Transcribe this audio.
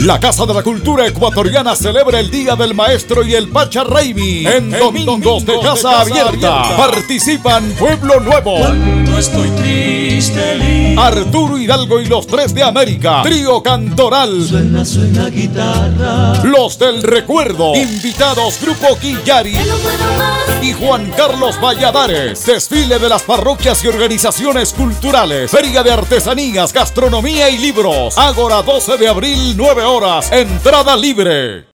La Casa de la Cultura Ecuatoriana celebra el Día del Maestro y el Pacharraimi en Domingos de Casa Abierta. Participan Pueblo Nuevo, Cuando estoy triste, Arturo Hidalgo y los Tres de América, Trío Cantoral, suena guitarra. Los del Recuerdo, invitados Grupo Quillari y Juan Carlos Valladares. Desfile de las parroquias y organizaciones culturales, feria de artesanías, gastronomía y libros. Ágora 12 de abril, 9 horas, entrada libre.